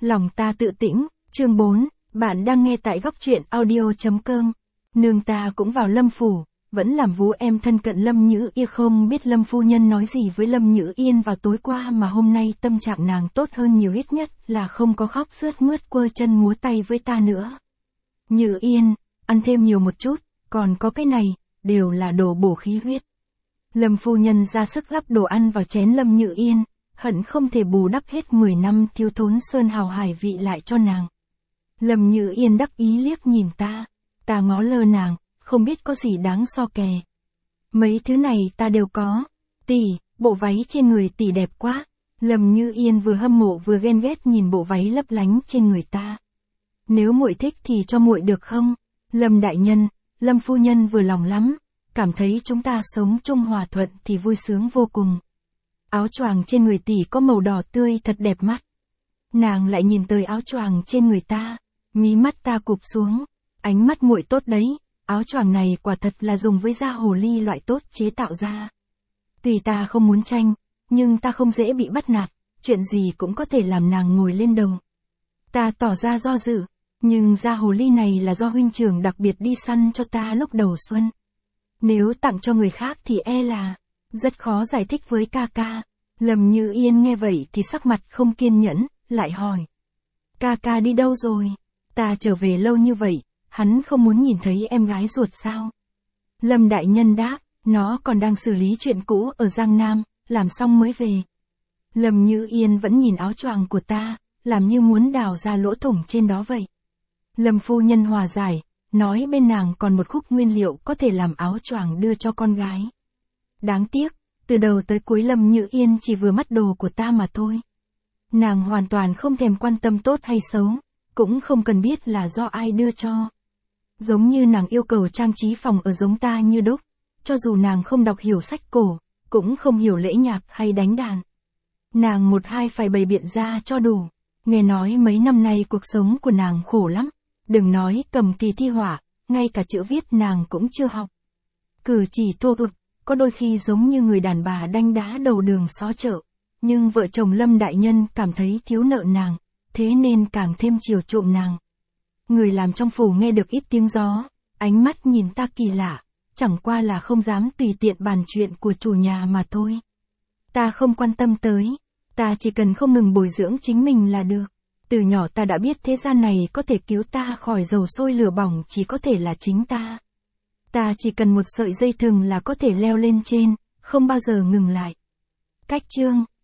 Lòng ta tự tĩnh, chương 4, bạn đang nghe tại góc truyện audio.com. Nương ta cũng vào Lâm phủ, vẫn làm vú em thân cận Lâm Nhữ Yên, không biết Lâm phu nhân nói gì với Lâm Nhữ Yên vào tối qua mà hôm nay tâm trạng nàng tốt hơn nhiều, ít nhất là không có khóc sướt mướt quơ chân múa tay với ta nữa. Nhữ Yên, ăn thêm nhiều một chút, còn có cái này, đều là đồ bổ khí huyết. Lâm phu nhân ra sức lắp đồ ăn vào chén Lâm Nhữ Yên, hận không thể bù đắp hết 10 năm thiếu thốn sơn hào hải vị lại cho nàng. Lâm Nhữ Yên đắc ý liếc nhìn ta ngó lơ nàng, không biết có gì đáng so kè. Mấy thứ này ta đều có. Tỷ, bộ váy trên người tỷ đẹp quá. Lâm Nhữ Yên vừa hâm mộ vừa ghen ghét nhìn bộ váy lấp lánh trên người ta. Nếu muội thích thì cho muội được không? Lâm đại nhân, Lâm phu nhân vừa lòng lắm, cảm thấy chúng ta sống chung hòa thuận thì vui sướng vô cùng. Áo choàng trên người tỷ có màu đỏ tươi thật đẹp mắt. Nàng lại nhìn tới áo choàng trên người ta, mí mắt ta cụp xuống, ánh mắt muội tốt đấy, áo choàng này quả thật là dùng với da hồ ly loại tốt chế tạo ra. Tuy ta không muốn tranh, nhưng ta không dễ bị bắt nạt, chuyện gì cũng có thể làm nàng ngồi lên đầu. Ta tỏ ra do dự, nhưng da hồ ly này là do huynh trưởng đặc biệt đi săn cho ta lúc đầu xuân. Nếu tặng cho người khác thì e là rất khó giải thích với ca ca. Lâm Nhữ Yên nghe vậy thì sắc mặt không kiên nhẫn, lại hỏi. Ca ca đi đâu rồi? Ta trở về lâu như vậy, hắn không muốn nhìn thấy em gái ruột sao? Lâm đại nhân đáp, nó còn đang xử lý chuyện cũ ở Giang Nam, làm xong mới về. Lâm Nhữ Yên vẫn nhìn áo choàng của ta, làm như muốn đào ra lỗ thủng trên đó vậy. Lâm phu nhân hòa giải, nói bên nàng còn một khúc nguyên liệu có thể làm áo choàng đưa cho con gái. Đáng tiếc, từ đầu tới cuối Lâm Nhữ Yên chỉ vừa mắt đồ của ta mà thôi. Nàng hoàn toàn không thèm quan tâm tốt hay xấu, cũng không cần biết là do ai đưa cho. Giống như nàng yêu cầu trang trí phòng ở giống ta như đúc, cho dù nàng không đọc hiểu sách cổ, cũng không hiểu lễ nhạc hay đánh đàn. Nàng một hai phải bày biện ra cho đủ, nghe nói mấy năm nay cuộc sống của nàng khổ lắm, đừng nói cầm kỳ thi họa, ngay cả chữ viết nàng cũng chưa học. Cử chỉ thô tục, có đôi khi giống như người đàn bà đanh đá đầu đường xó chợ, nhưng vợ chồng Lâm đại nhân cảm thấy thiếu nợ nàng, thế nên càng thêm chiều chuộng nàng. Người làm trong phủ nghe được ít tiếng gió, ánh mắt nhìn ta kỳ lạ, chẳng qua là không dám tùy tiện bàn chuyện của chủ nhà mà thôi. Ta không quan tâm tới, ta chỉ cần không ngừng bồi dưỡng chính mình là được. Từ nhỏ ta đã biết thế gian này có thể cứu ta khỏi dầu sôi lửa bỏng chỉ có thể là chính ta. Ta chỉ cần một sợi dây thừng là có thể leo lên trên, không bao giờ ngừng lại. Cách chương